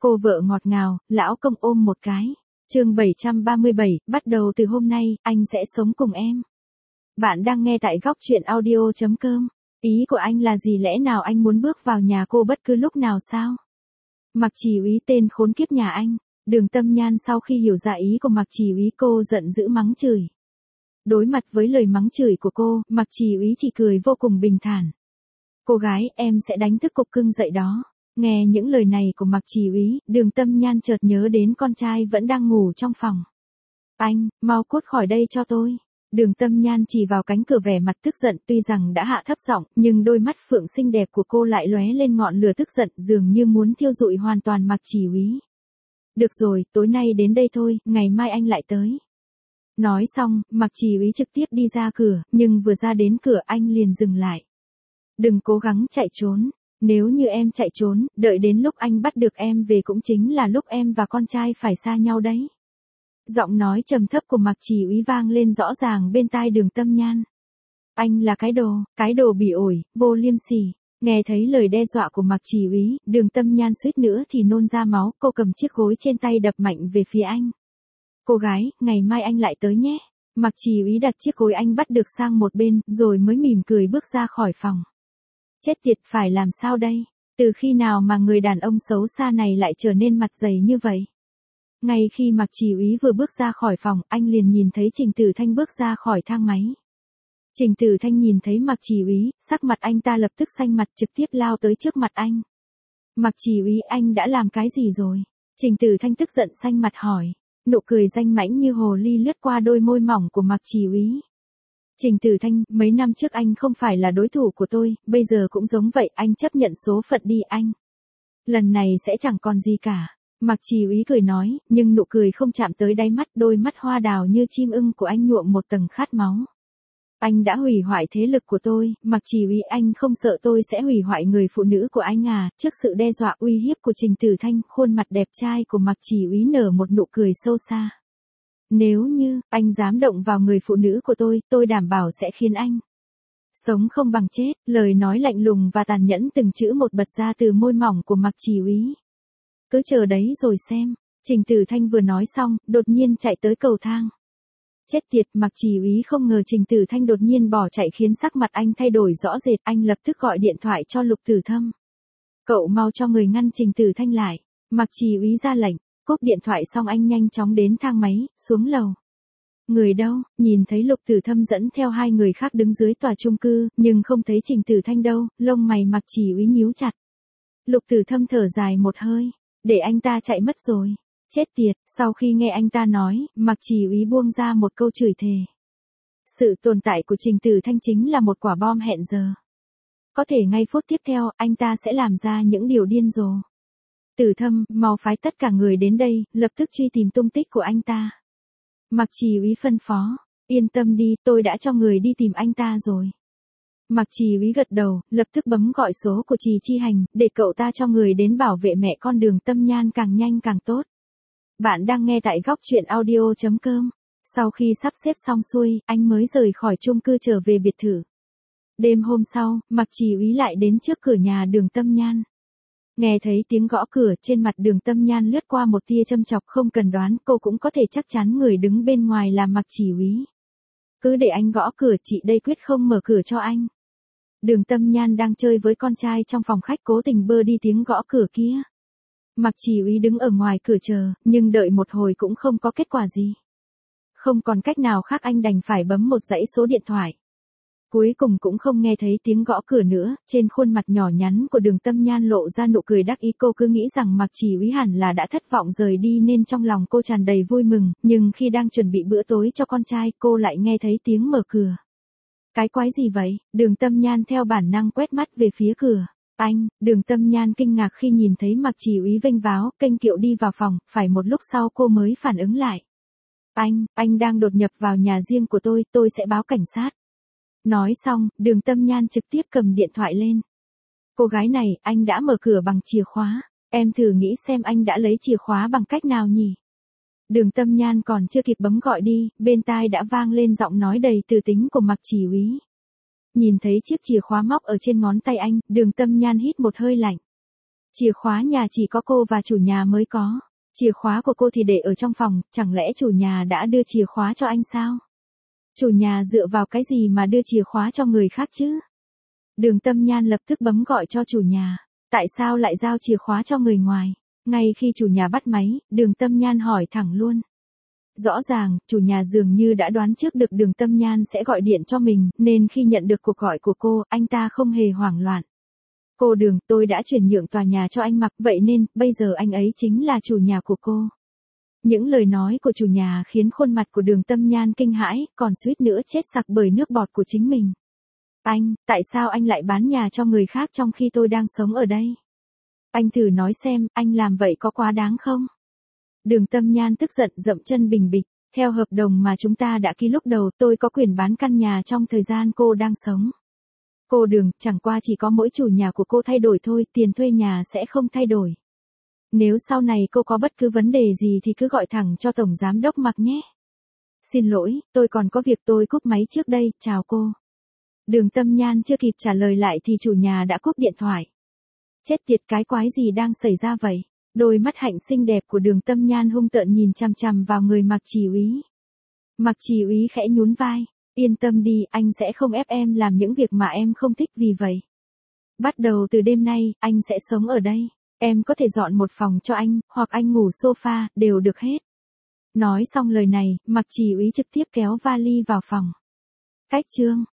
Cô vợ ngọt ngào, lão công ôm một cái. Chương 737, bắt đầu từ hôm nay, anh sẽ sống cùng em. Bạn đang nghe tại góc truyện audio.com. Ý của anh là gì, lẽ nào anh muốn bước vào nhà cô bất cứ lúc nào sao? Mạc Chỉ Úy, tên khốn kiếp nhà anh. Đường Tâm Nhan sau khi hiểu ra ý của Mạc Chỉ Úy, cô giận dữ mắng chửi. Đối mặt với lời mắng chửi của cô, Mạc Chỉ Úy chỉ cười vô cùng bình thản. Cô gái, em sẽ đánh thức cục cưng dậy đó. Nghe những lời này của Mạc Chỉ Úy, Đường Tâm Nhan chợt nhớ đến con trai vẫn đang ngủ trong phòng. Anh, mau cút khỏi đây cho tôi. Đường Tâm Nhan chỉ vào cánh cửa vẻ mặt tức giận, tuy rằng đã hạ thấp giọng, nhưng đôi mắt phượng xinh đẹp của cô lại lóe lên ngọn lửa tức giận, dường như muốn thiêu rụi hoàn toàn Mạc Chỉ Úy. Được rồi, tối nay đến đây thôi, ngày mai anh lại tới. Nói xong, Mạc Chỉ Úy trực tiếp đi ra cửa, nhưng vừa ra đến cửa anh liền dừng lại. Đừng cố gắng chạy trốn. Nếu như em chạy trốn, đợi đến lúc anh bắt được em về cũng chính là lúc em và con trai phải xa nhau đấy. Giọng nói trầm thấp của Mạc Chỉ Úy vang lên rõ ràng bên tai Đường Tâm Nhan. Anh là cái đồ bỉ ổi, vô liêm sỉ. Nghe thấy lời đe dọa của Mạc Chỉ Úy, Đường Tâm Nhan suýt nữa thì nôn ra máu, cô cầm chiếc gối trên tay đập mạnh về phía anh. Cô gái, ngày mai anh lại tới nhé. Mạc Chỉ Úy đặt chiếc gối anh bắt được sang một bên, rồi mới mỉm cười bước ra khỏi phòng. Chết tiệt, phải làm sao đây? Từ khi nào mà người đàn ông xấu xa này lại trở nên mặt dày như vậy? Ngay khi Mạc Chỉ Úy vừa bước ra khỏi phòng, anh liền nhìn thấy Trình Tử Thanh bước ra khỏi thang máy. Trình Tử Thanh nhìn thấy Mạc Chỉ Úy, sắc mặt anh ta lập tức xanh mặt, trực tiếp lao tới trước mặt anh. Mạc Chỉ Úy, anh đã làm cái gì rồi? Trình Tử Thanh tức giận xanh mặt hỏi. Nụ cười danh mãnh như hồ ly lướt qua đôi môi mỏng của Mạc Chỉ Úy. Trình Tử Thanh, mấy năm trước anh không phải là đối thủ của tôi, bây giờ cũng giống vậy, anh chấp nhận số phận đi anh. Lần này sẽ chẳng còn gì cả. Mạc Chỉ Úy cười nói, nhưng nụ cười không chạm tới đáy mắt, đôi mắt hoa đào như chim ưng của anh nhuộm một tầng khát máu. Anh đã hủy hoại thế lực của tôi, Mạc Chỉ Úy, anh không sợ tôi sẽ hủy hoại người phụ nữ của anh à? Trước sự đe dọa uy hiếp của Trình Tử Thanh, khuôn mặt đẹp trai của Mạc Chỉ Úy nở một nụ cười sâu xa. Nếu như anh dám động vào người phụ nữ của tôi đảm bảo sẽ khiến anh sống không bằng chết. Lời nói lạnh lùng và tàn nhẫn từng chữ một bật ra từ môi mỏng của Mạc Chỉ Úy. Cứ chờ đấy rồi xem. Trình Tử Thanh vừa nói xong, đột nhiên chạy tới cầu thang. Chết tiệt, Mạc Chỉ Úy không ngờ Trình Tử Thanh đột nhiên bỏ chạy khiến sắc mặt anh thay đổi rõ rệt, anh lập tức gọi điện thoại cho Lục Tử Thâm. Cậu mau cho người ngăn Trình Tử Thanh lại. Mạc Chỉ Úy ra lệnh. Cúp điện thoại xong anh nhanh chóng đến thang máy, xuống lầu. Người đâu? Nhìn thấy Lục Tử Thâm dẫn theo hai người khác đứng dưới tòa chung cư, nhưng không thấy Trình Tử Thanh đâu, lông mày Mạc Chỉ Úy nhíu chặt. Lục Tử Thâm thở dài một hơi, để anh ta chạy mất rồi. Chết tiệt, sau khi nghe anh ta nói, Mạc Chỉ Úy buông ra một câu chửi thề. Sự tồn tại của Trình Tử Thanh chính là một quả bom hẹn giờ. Có thể ngay phút tiếp theo, anh ta sẽ làm ra những điều điên rồ. Tử Thâm, mau phái tất cả người đến đây, lập tức truy tìm tung tích của anh ta. Mạc Chỉ Úy phân phó. Yên tâm đi, tôi đã cho người đi tìm anh ta rồi. Mạc Chỉ Úy gật đầu, lập tức bấm gọi số của Trì Chi Hành, để cậu ta cho người đến bảo vệ mẹ con Đường Tâm Nhan càng nhanh càng tốt. Bạn đang nghe tại góc truyện audio.com. Sau khi sắp xếp xong xuôi, anh mới rời khỏi chung cư trở về biệt thự. Đêm hôm sau, Mạc Chỉ Úy lại đến trước cửa nhà Đường Tâm Nhan. Nghe thấy tiếng gõ cửa, trên mặt Đường Tâm Nhan lướt qua một tia châm chọc, không cần đoán, cô cũng có thể chắc chắn người đứng bên ngoài là Mạc Chỉ Úy. Cứ để anh gõ cửa, chị đây quyết không mở cửa cho anh. Đường Tâm Nhan đang chơi với con trai trong phòng khách, cố tình bơ đi tiếng gõ cửa kia. Mạc Chỉ Úy đứng ở ngoài cửa chờ, nhưng đợi một hồi cũng không có kết quả gì. Không còn cách nào khác, anh đành phải bấm một dãy số điện thoại. Cuối cùng cũng không nghe thấy tiếng gõ cửa nữa, trên khuôn mặt nhỏ nhắn của Đường Tâm Nhan lộ ra nụ cười đắc ý, cô cứ nghĩ rằng Mạc Chỉ Úy hẳn là đã thất vọng rời đi nên trong lòng cô tràn đầy vui mừng, nhưng khi đang chuẩn bị bữa tối cho con trai, cô lại nghe thấy tiếng mở cửa. Cái quái gì vậy? Đường Tâm Nhan theo bản năng quét mắt về phía cửa. Anh, Đường Tâm Nhan kinh ngạc khi nhìn thấy Mạc Chỉ Úy vênh váo, kênh kiệu đi vào phòng, phải một lúc sau cô mới phản ứng lại. Anh đang đột nhập vào nhà riêng của tôi sẽ báo cảnh sát. Nói xong, Đường Tâm Nhan trực tiếp cầm điện thoại lên. Cô gái này, anh đã mở cửa bằng chìa khóa. Em thử nghĩ xem anh đã lấy chìa khóa bằng cách nào nhỉ? Đường Tâm Nhan còn chưa kịp bấm gọi đi, bên tai đã vang lên giọng nói đầy từ tính của Mạc Chỉ Úy. Nhìn thấy chiếc chìa khóa móc ở trên ngón tay anh, Đường Tâm Nhan hít một hơi lạnh. Chìa khóa nhà chỉ có cô và chủ nhà mới có. Chìa khóa của cô thì để ở trong phòng, chẳng lẽ chủ nhà đã đưa chìa khóa cho anh sao? Chủ nhà dựa vào cái gì mà đưa chìa khóa cho người khác chứ? Đường Tâm Nhan lập tức bấm gọi cho chủ nhà. Tại sao lại giao chìa khóa cho người ngoài? Ngay khi chủ nhà bắt máy, Đường Tâm Nhan hỏi thẳng luôn. Rõ ràng, chủ nhà dường như đã đoán trước được Đường Tâm Nhan sẽ gọi điện cho mình, nên khi nhận được cuộc gọi của cô, anh ta không hề hoảng loạn. Cô Đường, tôi đã chuyển nhượng tòa nhà cho anh Mặc, vậy nên, bây giờ anh ấy chính là chủ nhà của cô. Những lời nói của chủ nhà khiến khuôn mặt của Đường Tâm Nhan kinh hãi, còn suýt nữa chết sặc bởi nước bọt của chính mình. Anh, tại sao anh lại bán nhà cho người khác trong khi tôi đang sống ở đây? Anh thử nói xem, anh làm vậy có quá đáng không? Đường Tâm Nhan tức giận dậm chân bình bịch. Theo hợp đồng mà chúng ta đã ký lúc đầu, tôi có quyền bán căn nhà trong thời gian cô đang sống. Cô Đường, chẳng qua chỉ có mỗi chủ nhà của cô thay đổi thôi, tiền thuê nhà sẽ không thay đổi. Nếu sau này cô có bất cứ vấn đề gì thì cứ gọi thẳng cho Tổng Giám đốc Mặc nhé. Xin lỗi, tôi còn có việc, tôi cúp máy trước đây, chào cô. Đường Tâm Nhan chưa kịp trả lời lại thì chủ nhà đã cúp điện thoại. Chết tiệt, cái quái gì đang xảy ra vậy? Đôi mắt hạnh xinh đẹp của Đường Tâm Nhan hung tợn nhìn chằm chằm vào người Mạc Chỉ Úy. Mạc Chỉ Úy khẽ nhún vai. Yên tâm đi, anh sẽ không ép em làm những việc mà em không thích, vì vậy. Bắt đầu từ đêm nay, anh sẽ sống ở đây. Em có thể dọn một phòng cho anh, hoặc anh ngủ sofa, đều được hết. Nói xong lời này, Mạc Chỉ Úy trực tiếp kéo vali vào phòng. Cách chương